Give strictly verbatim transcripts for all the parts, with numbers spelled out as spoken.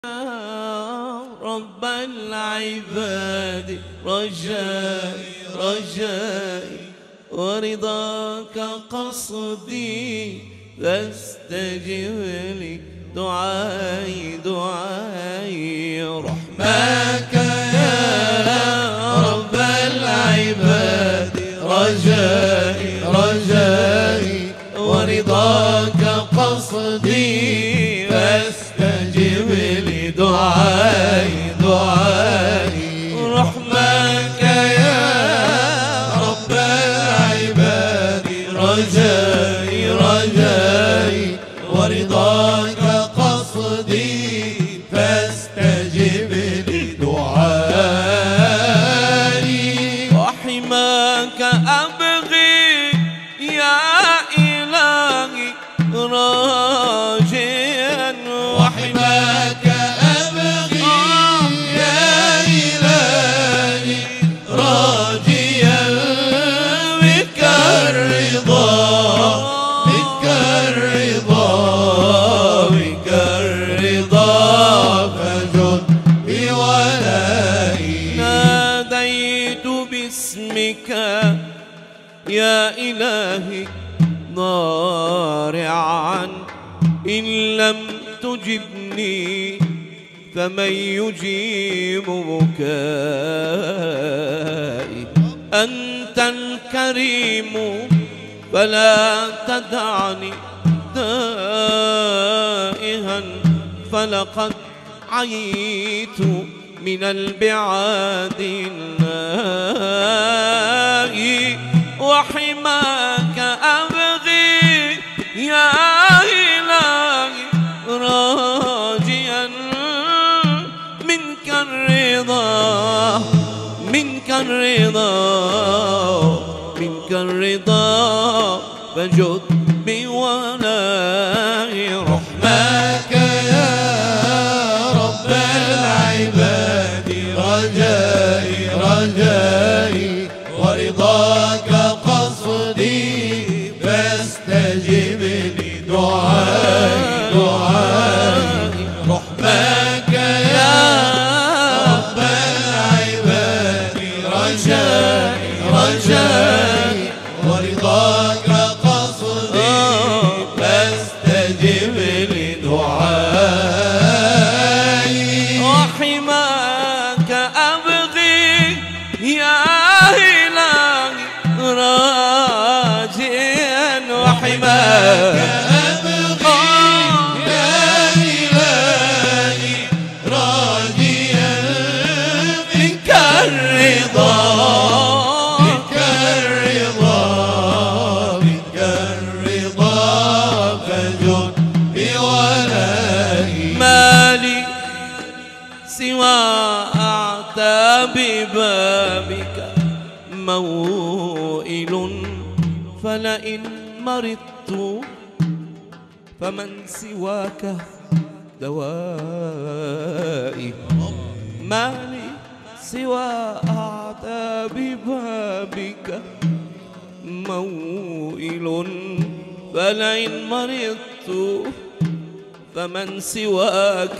رب العباد رجائي رجائي ورضاك قصدي فاستجب لي دعائي دعائي رحمك يا رب العباد رجائي رجائي ورضاك قصدي فاستجب لي دعائي دعائي رحمك يا رب العباد رجائي رجائي ورضاك قصدي فاستجب لي دعائي وحماك أبغي يا إلهي راجيا وحماك أبغي يا إلهي راجيا بك الرضا بك الرضا بك الرضا فجد بولائي ناديت باسمك يا إلهي ضارعا إن لم تجبني فمن يجيب بكائي أنت الكريم فلا تدعني تائها فلقد عييت من البعاد النائي وحماك أبغي يا إلهي راجيا منك الرضا منك الرضا منك الرضا فجد بولائي رحمك يا رب العباد رجائي رجائي ورضاك قصدي فاستجب لي دعائي دعائي رحمك يا رب العباد رجائي رجائي ورضاك قصدي فاستجب لي دعائي وحماك أبغي يا إلهي راجيا وحماك أبغي يا إلهي راجيا منك الرضا منك الرضا منك الرضا فجد بولائي ما لي سوى أعتاب بابك موئل فلئن مرضت فمن سواك دوائي ما لي سوى أعتاب بابك موئل فلئن مرضت فمن سواك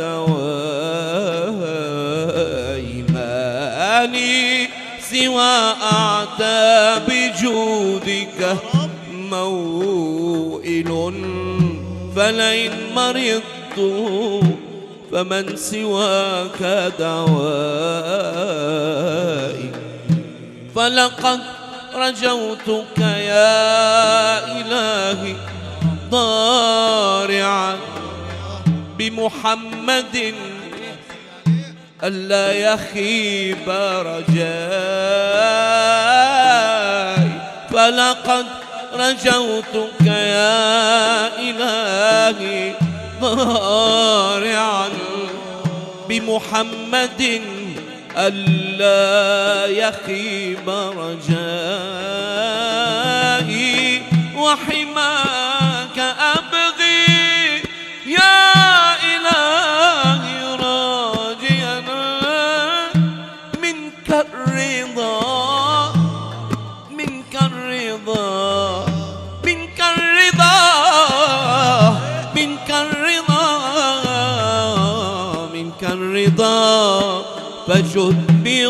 دوائي ما لي سوى أعتاب جودك موئل فلئن مرضت فمن سواك دوائي فلقد رجوتك يا إلهي ضارعا بمحمد ألا يخيب رجائي فلقد رجوتك يا إلهي ضارعا بمحمد ألا يخيب رجائي وحماك أبغي يا إلهي راجيا منك الرضا منك الرضا منك الرضا منك الرضا الرضا فجد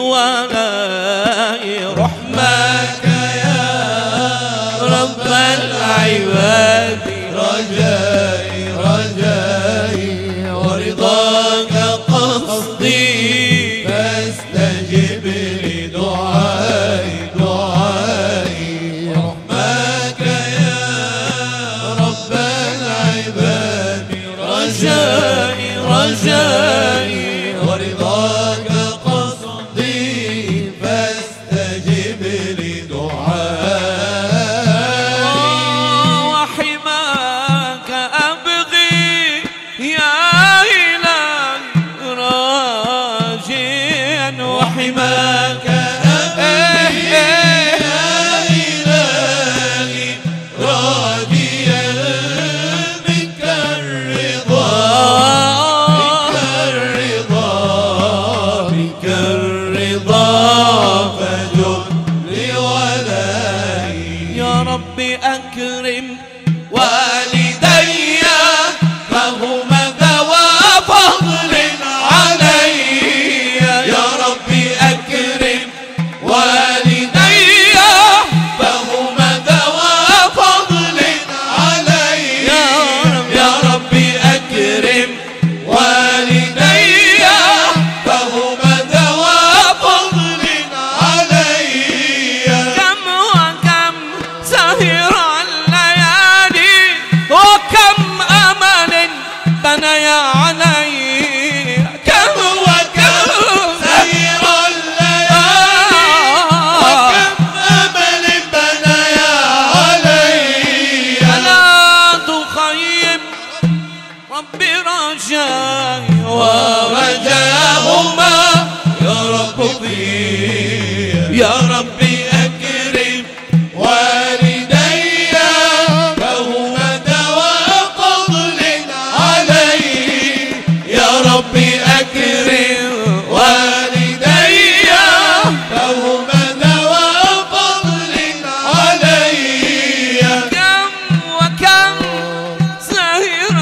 بولاء رحمك يا رب العباد رجائي رجائي ورضاك قصدي فاستجب لدعائي دعائي رحمك يا رب العباد رجائي رجائي ورضاك قصدي فاستجب لدعائي وحماك أبغي يا إلهي راجيا وحماك أبغي يا إلهي راجيا منك الرضا منك الرضا منك الرضا فجد لولائي يا رب أكرم والدي فهما ذوى فضل علي يا ربي أكرم والدي فهما ذوى فضل علي يا ربي أكرم والدي فهما ذوى فضل علي كم وكم سهر الليالي وكم أمل بنيا علي كم وكم سير الليالي وكم أمل بنيا علي لا تخيب ربي رجاي ورجاهما يا رب فيه يا ربي أكرم والدي فهما ذوى فضل علي يا ربي أكرم والدي فهما ذوى فضل علي كم وكم سهر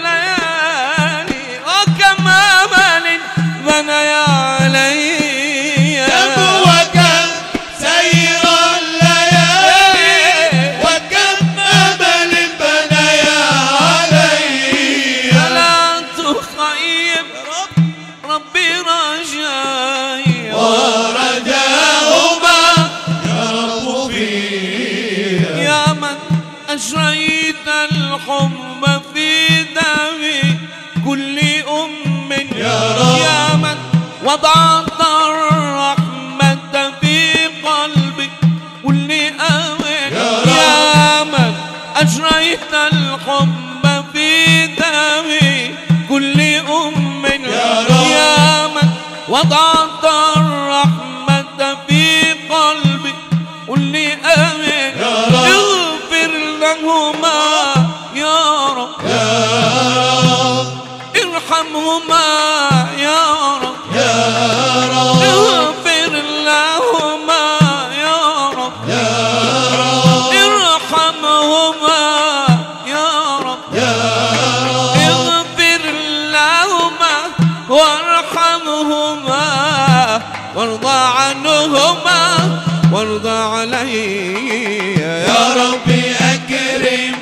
الليالي وكم أمل بنيا علي كم وكم سير الليالي وكم أمل بنيا علي لا تخيب ربي رجاي ورجاهما يا رب فيه يا من أجريت الحب في دمي كل أم يا رب. يا من وضعت الرحمة في قلبي كل أمن يا رب. يا من أجريت الحب في دمي كل أم يا رب. يا من وضعت الرحمة في قلبي كل أمن يا رب. اغفر لهما يا رب يا رب ارحمهما يا رب يا رب اغفر لهما يا رب يا رب ارحمهما يا رب يا رب اغفر لهما وارحمهما وارضى عنهما وارضى علي يا ربي أكرم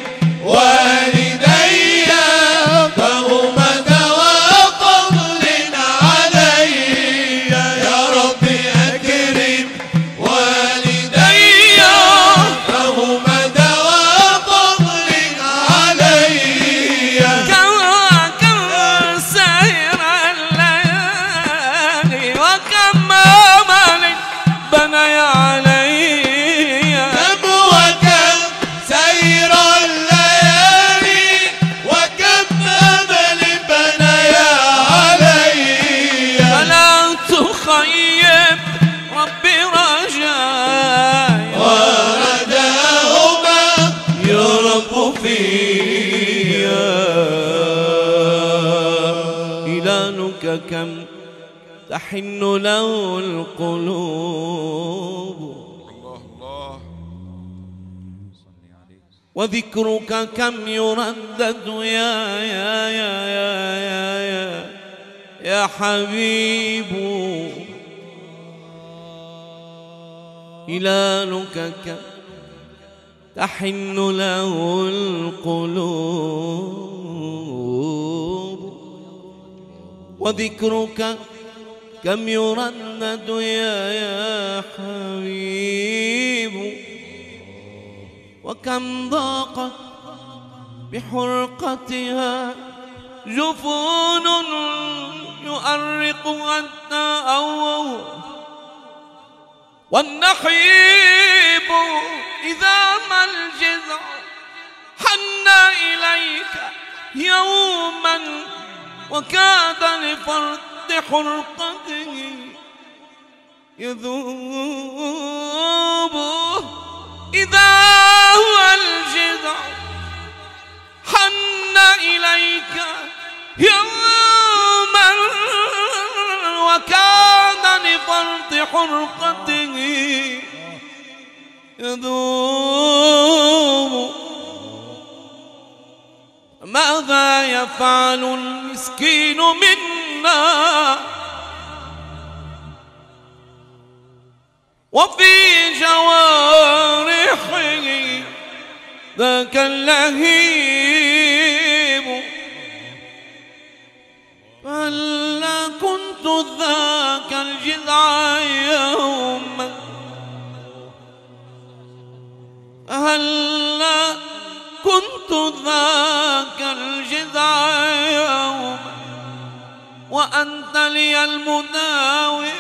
والدي فهما ذوى فضل علي يا ربي أكرم والدي فهما ذوى فضل علي كم كم سهر الليالي وكم أمل بنيا علي كم وكم سير الليالي وكم أمل بنيا علي فلا تخيب ربي رجاي ورجاهما يا رب فيا إلهك كم تحن له القلوب وذكرك كم يردد يا يا يا يا يا, يا يا حبيب هلالك كم تحن له القلوب وذكرك كم يردد يا يا حبيب وكم ضاقت بحرقتها جفون يؤرقها التأوه والنحيب إذا ما الجذع حن إليك يوما وكاد لفرد حرقته يذوب إذا هو الجذع حن إليك يوما وكاد لفرط حرقته يذوب ماذا يفعل المسكين منا وفي جوارحه ذاك اللهيب فهلا كنت ذاك الجذع يوما هلا كنت ذاك الجذع يوما وأنت لي المداوي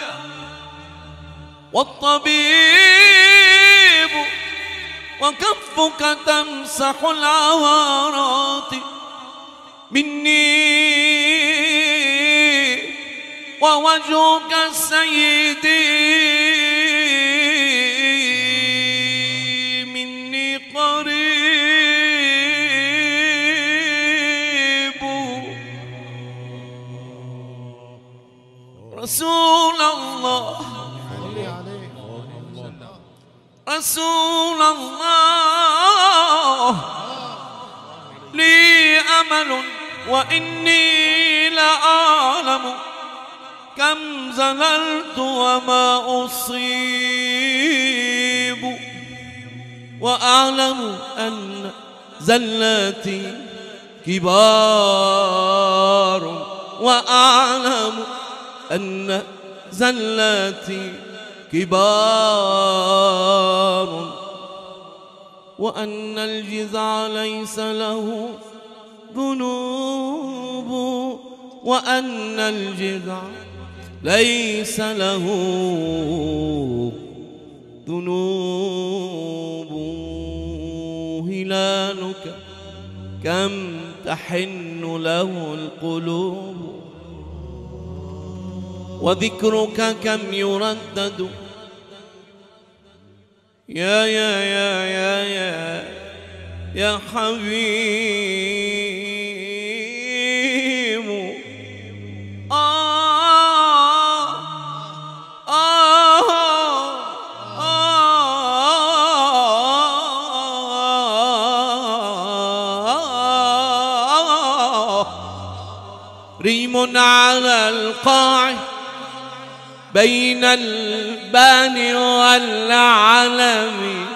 والطبيب وكفك تمسح العوارات مني ووجهك سيدي مني قريب رسول الله رسول الله لي أمل وإني لأعلم كم زللت وما أصيب وأعلم أن زلاتي كبار وأعلم أن زلاتي كبار وأن الجزع ليس له ذنوب وأن الجزع ليس له ذنوب هلالك كم تحن له القلوب وذكرك كم يردد يا يا يا يا يا يا حبيب آه آه آه ريم على القاع بين البان والعلم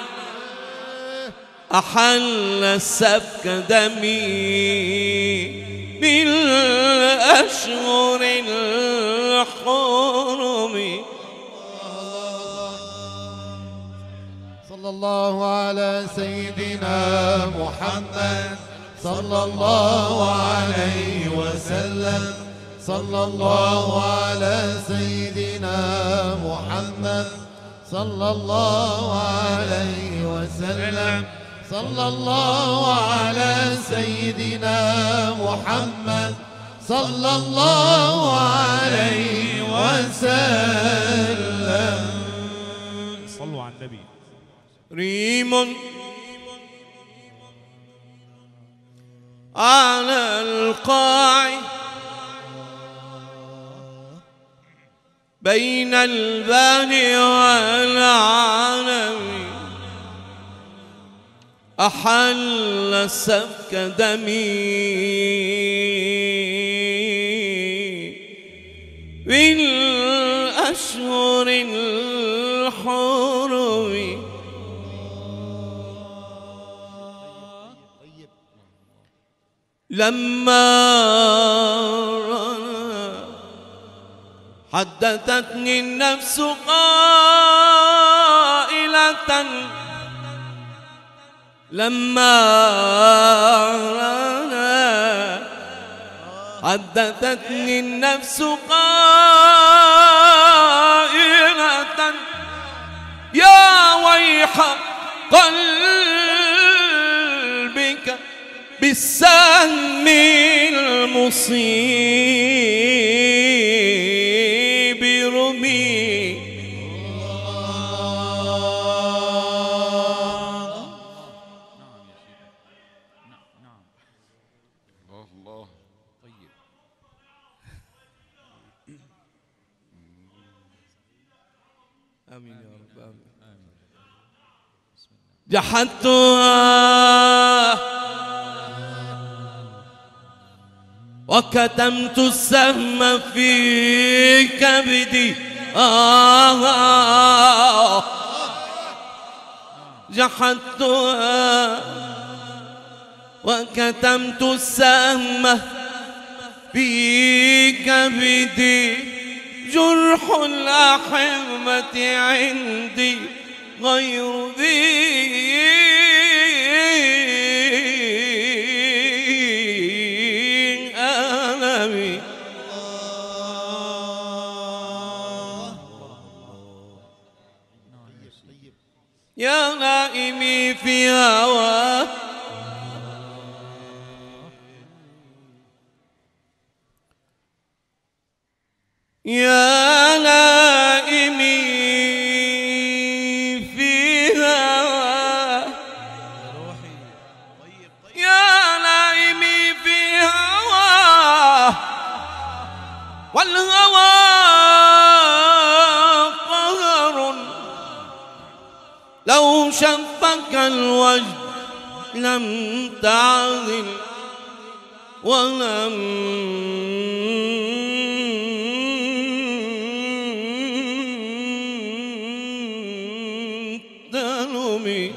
أحل سفك دمي بالأشهر الحرم صلى الله على سيدنا محمد صلى الله عليه وسلم صلى الله على سيدنا محمد صلى الله عليه وسلم صلى الله على سيدنا محمد صلى الله عليه وسلم. صلوا على النبي. ريم على القاع بين البان والعالم أحل سفك دمي بالأشهر الحرم لما حدثتني النفس قائلة لما حدثتني النفس قائلة يا ويح قلبك بالسهم المصيب رمي الله طيب. آمين يا رب آمين. جحدتها وكتمت السهم في كبدي آه جحدتها وكتمت السهم في كبدي جرح الأحبة عندي غير ذي ألم يا نائمي في هواه يا نائمي في هواه يا نائمي في هواه والهوى قهر لو شفك الوجه لم تعذل ولم تلمي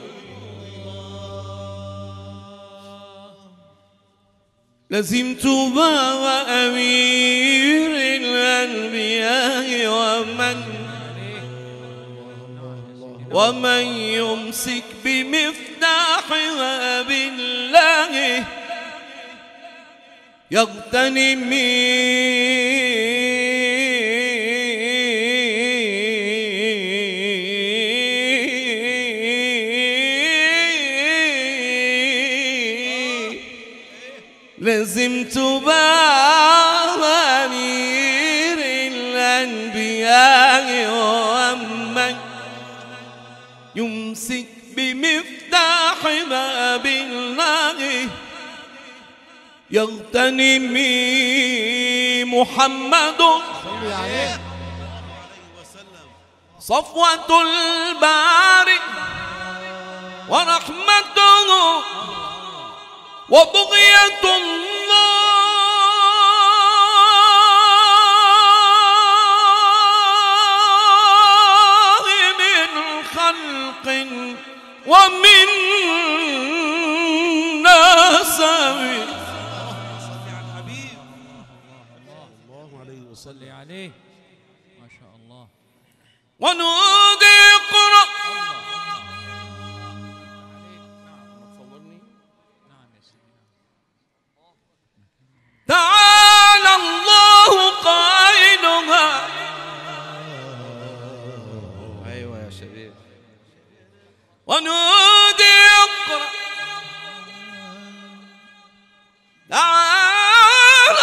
لزمت باب أمير الأنبياء ومن ومن يمسك بمفتاح باب الله يغتنمي لزمت باب أمير الأنبياء ومن يمسك بمفتاح باب الله يغتنمي محمد صفوة الباري ورحمته وبغية الله من خلق ومن نسب صلي عليه ما شاء الله. ونودي اقرأ تعالى الله قائلها. ايوه يا شباب. ونودي اقرأ تعالى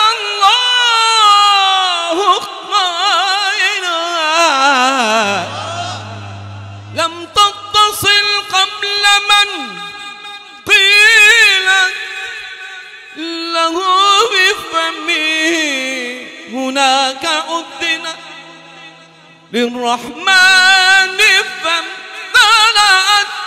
الله قائلها لم تتصل قبل من قيل له بفمه هناك أذن للرحمن فامتلأت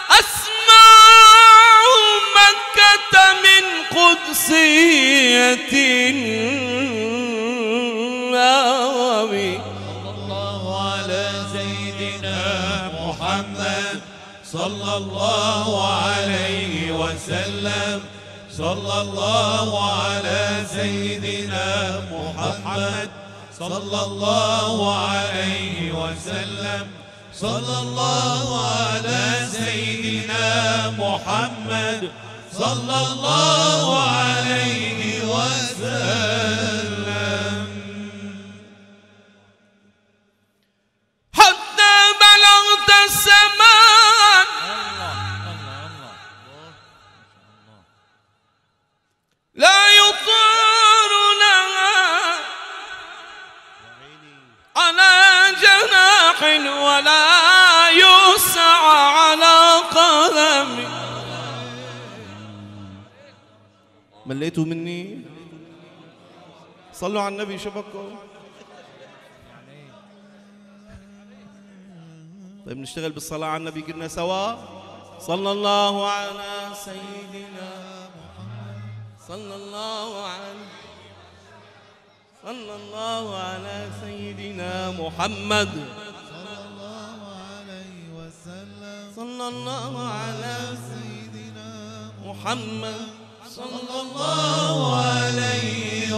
أسماء مكة من قدسية قدمي صلى الله على سيدنا محمد صلى الله عليه وسلم صلى الله على سيدنا محمد صلى الله عليه وسلم صلى الله على سيدنا محمد صلى الله عليه وسلم حتى بلغت السماء لا يطار لها على جناح ولا يسعى على قدم. مليتوا مني؟ صلوا على النبي. شبكوا طيب نشتغل بالصلاة على النبي كلنا سوا. صلى الله على سيدنا محمد صلى الله عليه صلى الله على سيدنا محمد صلى الله عليه وسلم صلى الله على سيدنا محمد صلى الله عليه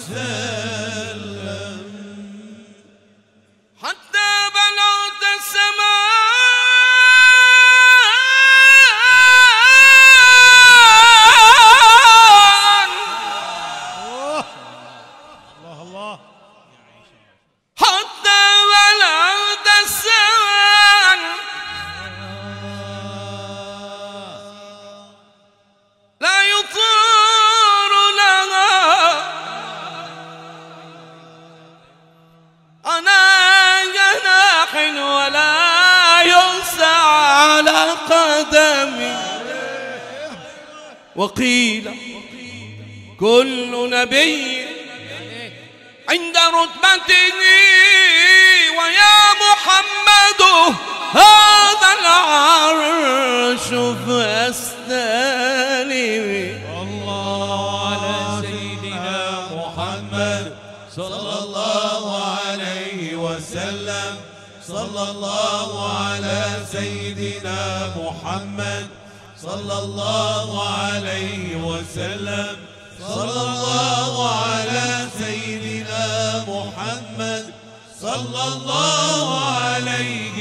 وسلم حتى بلغت السماء الله الله حتى بلغت السماء لا يطار لها أنا جناح ولا يسعى على قدمي. وقيل كل نبي عند رتبته ويا محمد هذا العرش فاستلم. الله على سيدنا محمد صلى الله عليه وسلم صلى الله على سيدنا محمد صلى الله عليه وسلم صلى الله على سيدنا محمد صلى الله عليه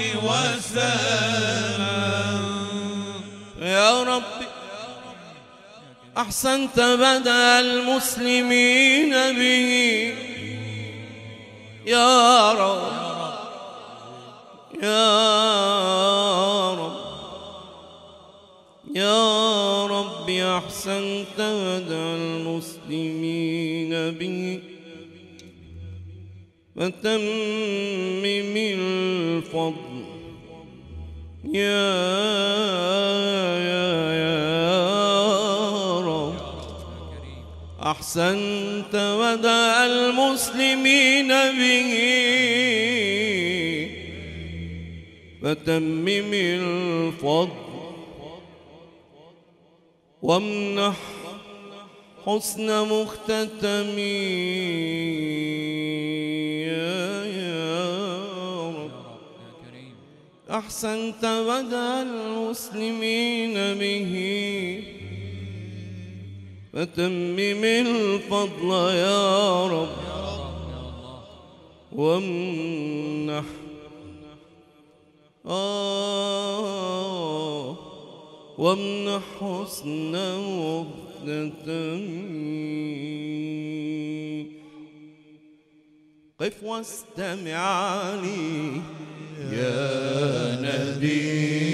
وسلم. يا ربي أحسنت بدأ المسلمين به يا رب يا رب يا رب أحسنت بدأ المسلمين به فتمم الفضل يا يا يا رب أحسنت وداع المسلمين به فتمم الفضل وامنح حسن مختتم يا يا رب أحسنت بدأ المسلمين به فتمم الفضل يا رب وامنح آه وامنح حسن مختتم. قف واستمع لي يا نبي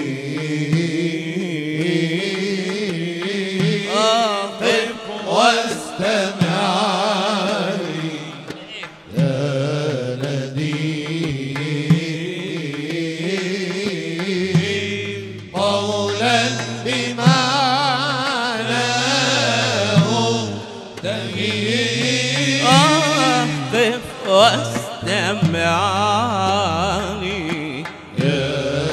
آه قف واستمع لي يا نديم قولا بمعناه تهيب آه قف واستمع لي يا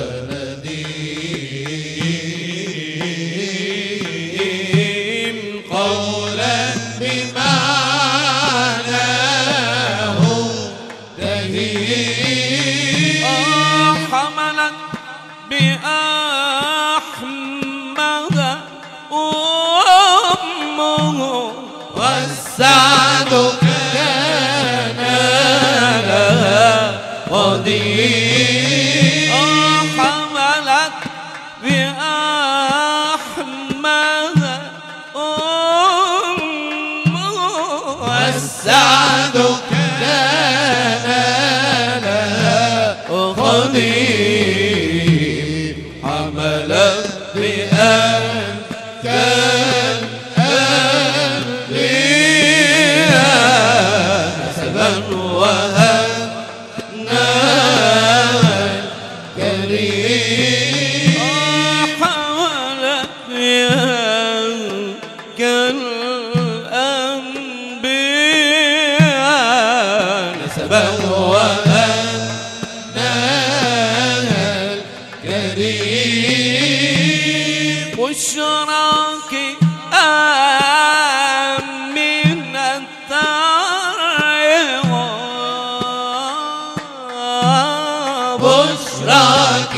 نديم قولا بمعناه شهيد حملت بأحمد أمه والسعد كان لها قدير حملت بأحمد أمه والسعد كان لها قدير حملت بأن كان أبيها نسبا وهنا كريم حملت بها كالأنبياء نسبا وهنا كريم بشراك آمن التريض بشراك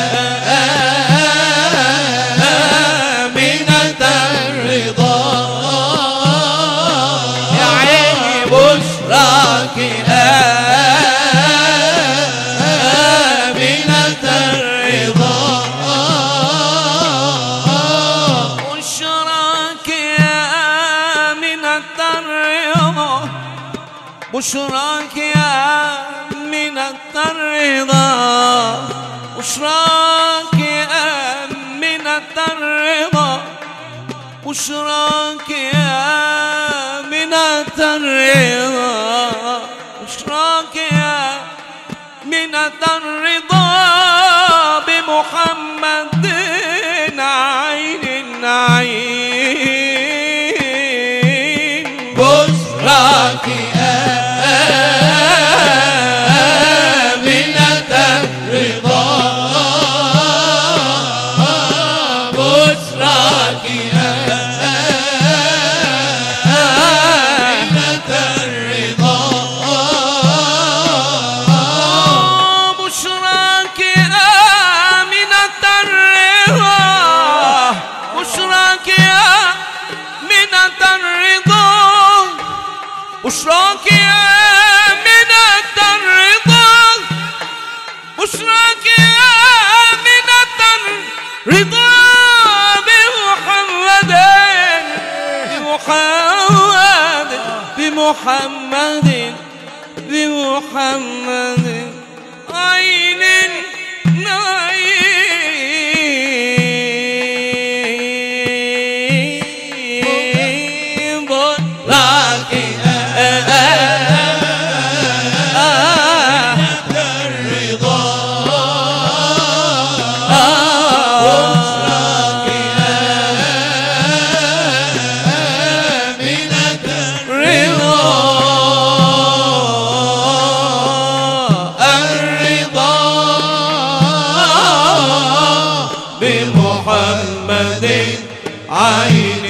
آمنة الرضا يا عيني بشراك آمنة الرضا بشراك آمنة الرضا بشراك آمنة الرضا بشراك آمنة الرضا بشراك آمنة الرضا بشراك آمنة الرضا بمحمد عين النعيم بشراك آمنة الرضا بشراك آمنة الرضا بشراك آمنة الرضا بشراك آمنة الرضا بشراك آمنة الرضا بشراك آمنة الرضا بمحمد بمحمد بمحمد بمحمد عين النعيم بشراك آمنة الرضا بشراك آمنة الرضا الرضا بمحمد عين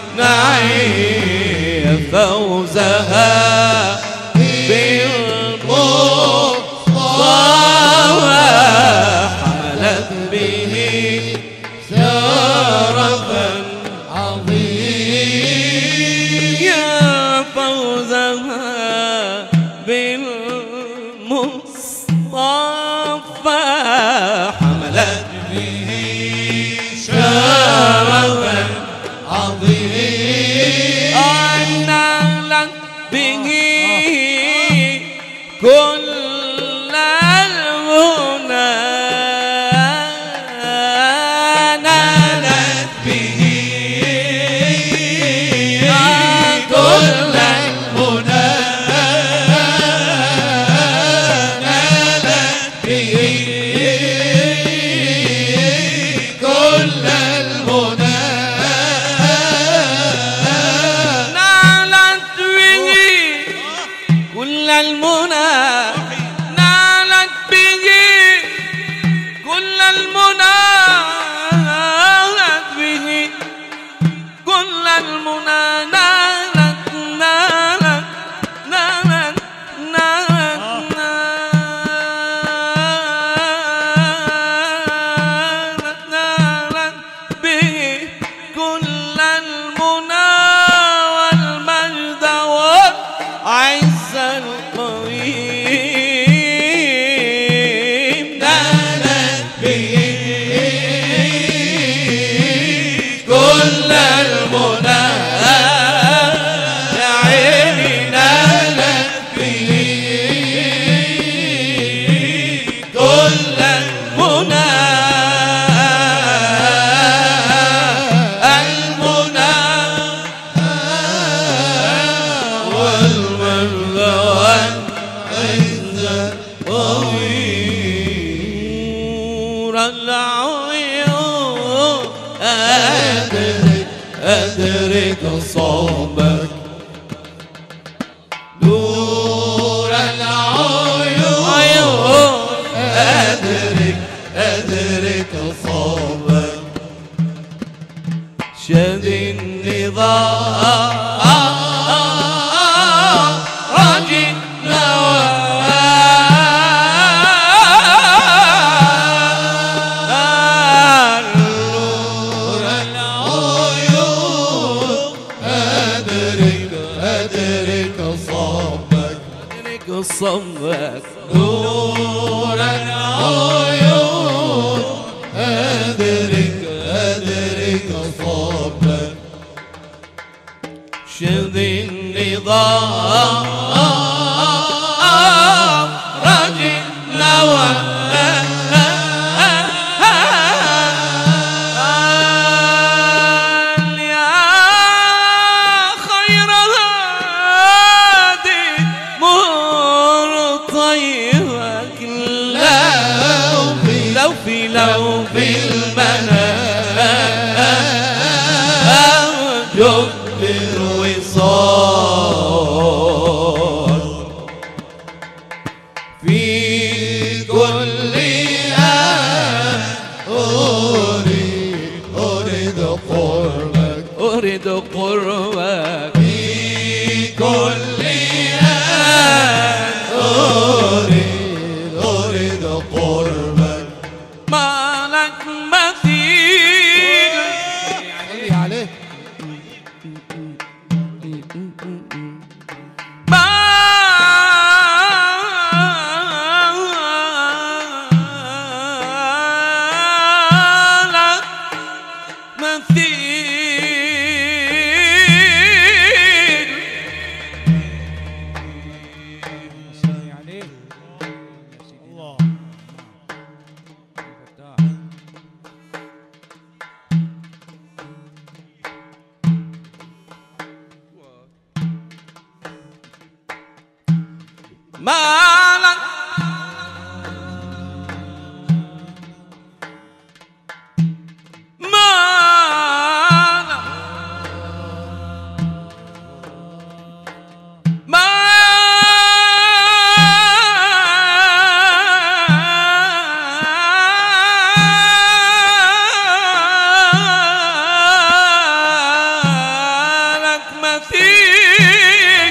النعيم فوزها بالمصطفى حملت به شرفا عظيم يا فوزها بالمصطفى حملت به شرفا عظيم نالت به كل المنى نالت به كل المنى نالت به كل المنى نالت به كل المنى نور العيون أدرك أدرك صوبك نور العيون أدرك أدرك صوبك شد النظام رجل نوال نور العيون أدرك أدرك صوبك أدرك صوبك نور العيون أدرك أدرك صوبك شذ النظام رجل نوال يا خير هادي مر طيبك لو في لو في لو في المنام جب الوصال في كل آن أريد أريد قربك أريد قربك في كل آن أريد أريد قربك ما لك مثيل عليه ما لك مثيل صلي عليه الله ما لك ما لك ما لك مثيل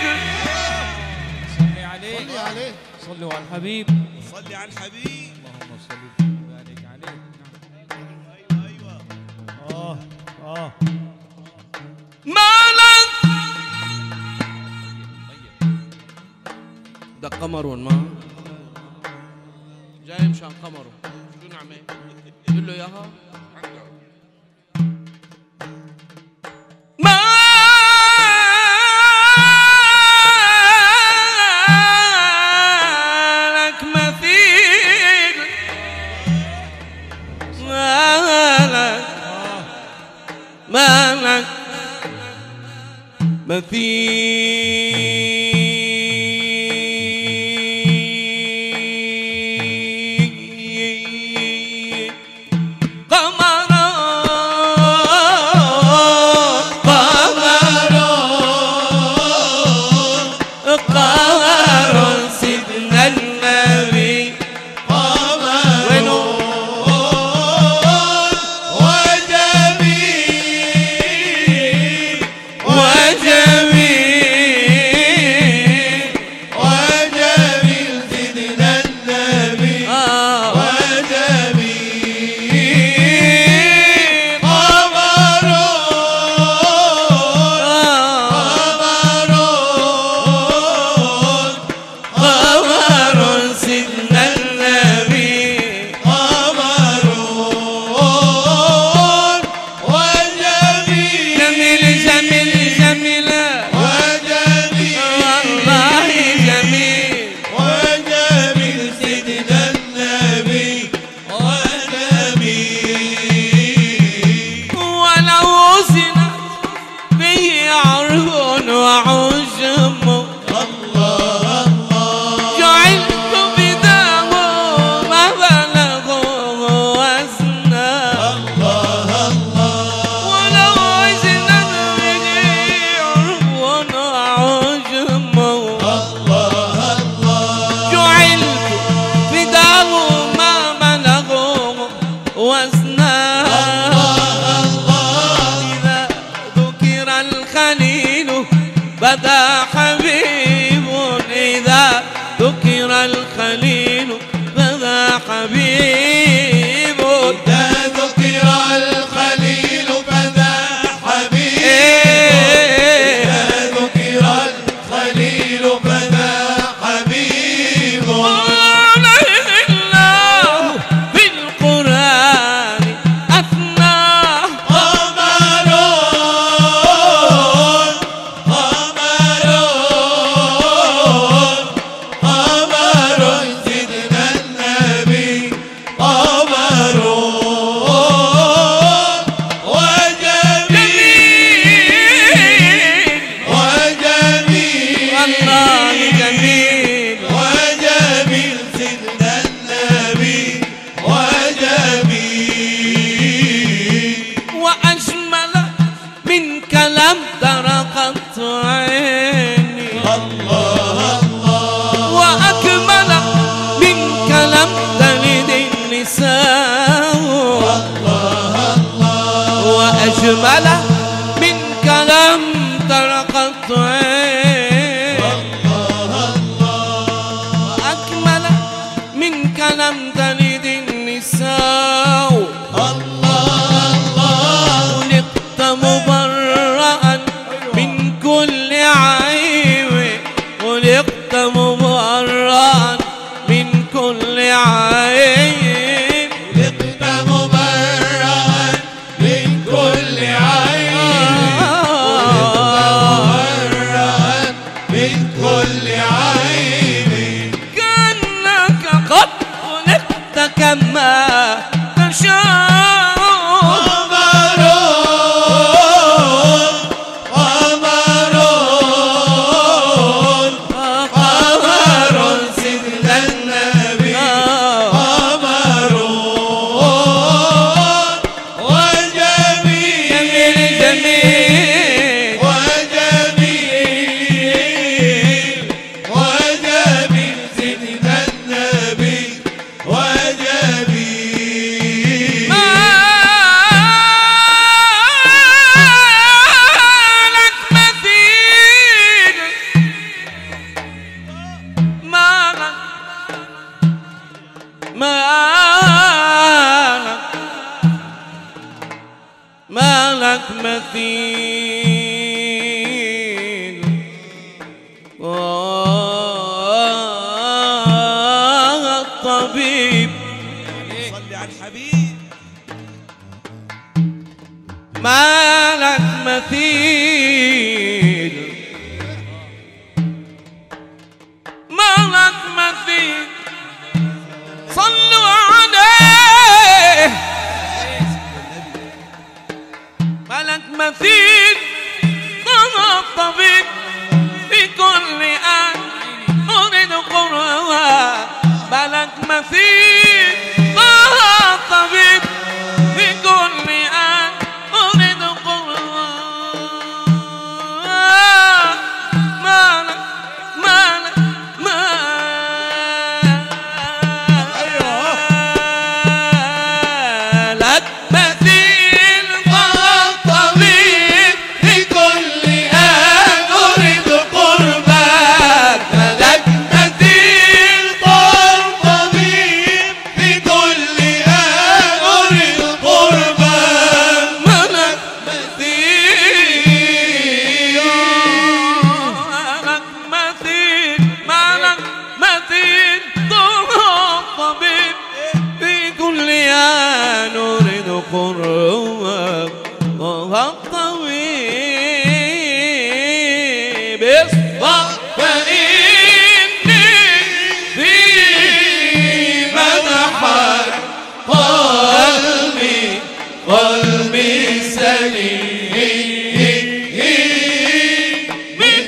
صلوا على الحبيب صلي على الحبيب اللهم صل وبارك عليه ايوه ايوه اه اه ما لك ده قمر ما جاي مشان قمره شو نعمل؟ قول له اياها ما لك مثيل ما لك ما لك مثيل قمر قمر قمر سيدنا النبي قمر وجميل وجميل الخليل فذا حبيب، إذا ذكر الخليل فذا حبيب، إذا ذكر الخليل فذا حبيب. عليه الله في القرآن أثنى، قمر قمر قمر سيدنا النبي، قمر وجميل وجميل والله جميل وجميل سيدنا النبي وجميل. وأجمل من كلام طرقت عيني، الله الله وأكمل من كلام تلد النساء، وأجمل من كلام طرقت عيني، وأكمل من كلام تلد النساء. خلقت مبرأ من كل عيب، خلقت مبرأ من كل عيب، خلقت مبرأ من كل عيب، مبرأ من كل عيب. كأنك قد خلقت كما تشاء، قمر قمر قمر سيدنا النبي، قمر وجميل جميل وجميل وجميل سيدنا النبي وجميل. ما لك مثيل، ما لك ما لك ما لك مثيل. آه الطبيب صلي على الحبيب. ما لك مثيل، ما لك مثيل. صلوا عليه. ما لك مثيل، طه الطبيب في كل آن أريد قرها. ما لك مثيل، طه الطبيب في كل آن أريد قرها. ما لك ما لك ما لك مثيل، طه الطبيب في كل آن أريد قربك. ملك مثيل طال طبيب في كل آن أريد قربك. ملك مثيل، ملك مثيل، ملك مثيل. طه الطبيب في كل آن أريد قربك. طه الطبيب اصبر فإني في مدحك قلبي قلبي سليم من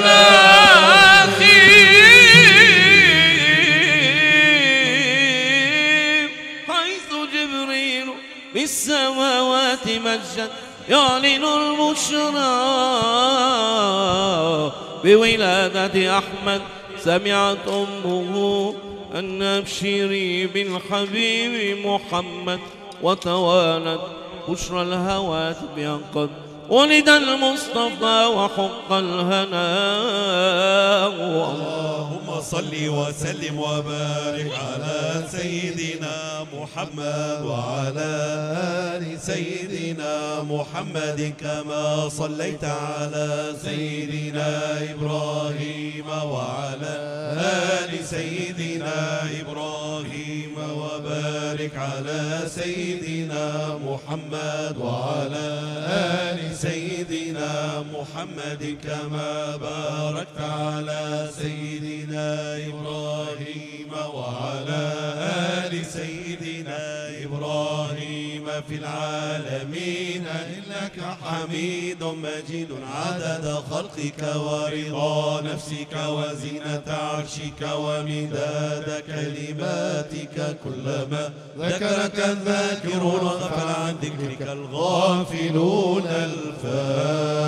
كلاخيم. حيث جبريل بالسماوات مجد يعلن البشرى بولادة أحمد. سمعت أمه أن أبشري بالحبيب محمد، وتوالت بشرى الهواتف قد ولد المصطفى وحق الهناء. اللهم صل وسلم وبارك على سيدنا محمد وعلى آل سيدنا محمد كما صليت على سيدنا إبراهيم وعلى آل سيدنا إبراهيم وبارك على سيدنا محمد وعلى آل سيدنا محمد كما باركت على سيدنا إبراهيم وعلى آل سيدنا إبراهيم في العالمين إنك حميد مجيد عدد خلقك ورضا نفسك وزنة عرشك ومداد كلماتك كلما ذكرك الذاكرون غفل عن ذكرك الغافلون. الفاتحة.